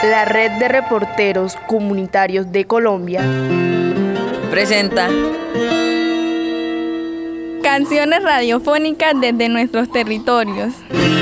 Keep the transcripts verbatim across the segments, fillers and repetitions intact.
La Red de Reporteros Comunitarios de Colombia presenta canciones radiofónicas desde nuestros territorios.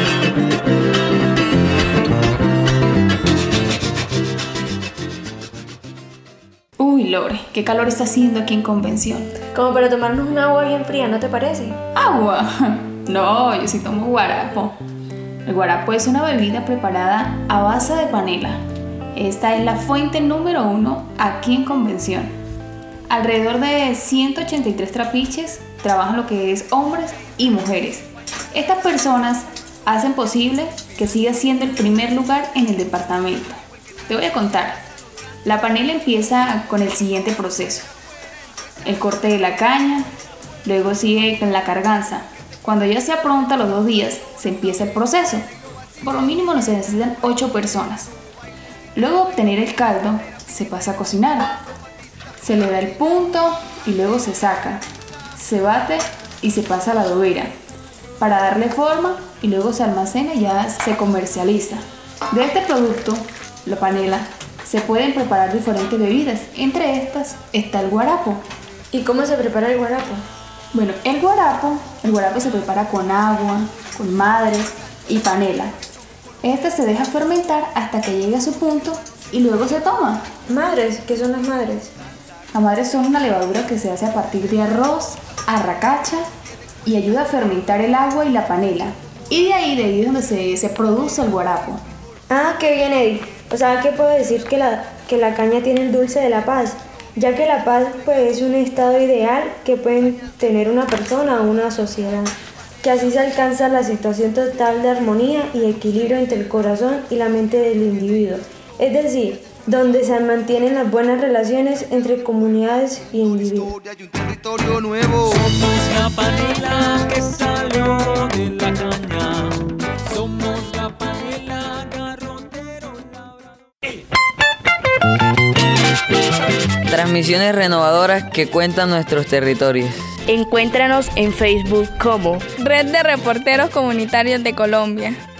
Uy, Lore, qué calor está haciendo aquí en Convención. Como para tomarnos un agua bien fría, ¿no te parece? ¿Agua? No, yo sí tomo guarapo. El guarapo es una bebida preparada a base de panela. Esta es la fuente número uno aquí en Convención. Alrededor de ciento ochenta y tres trapiches trabajan lo que es hombres y mujeres. Estas personas hacen posible que siga siendo el primer lugar en el departamento. Te voy a contar. La panela empieza con el siguiente proceso: el corte de la caña, luego sigue con la carganza. Cuando ya se apronta los dos días, se empieza el proceso. Por lo mínimo no se necesitan ocho personas. Luego de obtener el caldo, se pasa a cocinar. Se le da el punto y luego se saca. Se bate y se pasa a la adobera para darle forma y luego se almacena y ya se comercializa. De este producto, la panela, se pueden preparar diferentes bebidas. Entre estas está el guarapo. ¿Y cómo se prepara el guarapo? Bueno, el guarapo, el guarapo se prepara con agua, con madres y panela. Este se deja fermentar hasta que llegue a su punto y luego se toma. ¿Madres? ¿Qué son las madres? Las madres son una levadura que se hace a partir de arroz, arracacha y ayuda a fermentar el agua y la panela. Y de ahí, de ahí es donde se, se produce el guarapo. Ah, qué bien, Eddie. O sea, ¿qué puedo decir? Que la, que la caña tiene el dulce de la paz, ya que la paz pues, es un estado ideal que pueden tener una persona o una sociedad, que así se alcanza la situación total de armonía y equilibrio entre el corazón y la mente del individuo, es decir, donde se mantienen las buenas relaciones entre comunidades y individuos. Somos la panela que salió de la caña, somos la panela garrotero labrador. transmisiones renovadoras que cuentan nuestros territorios. Encuéntranos en Facebook como Red de Reporteros Comunitarios de Colombia.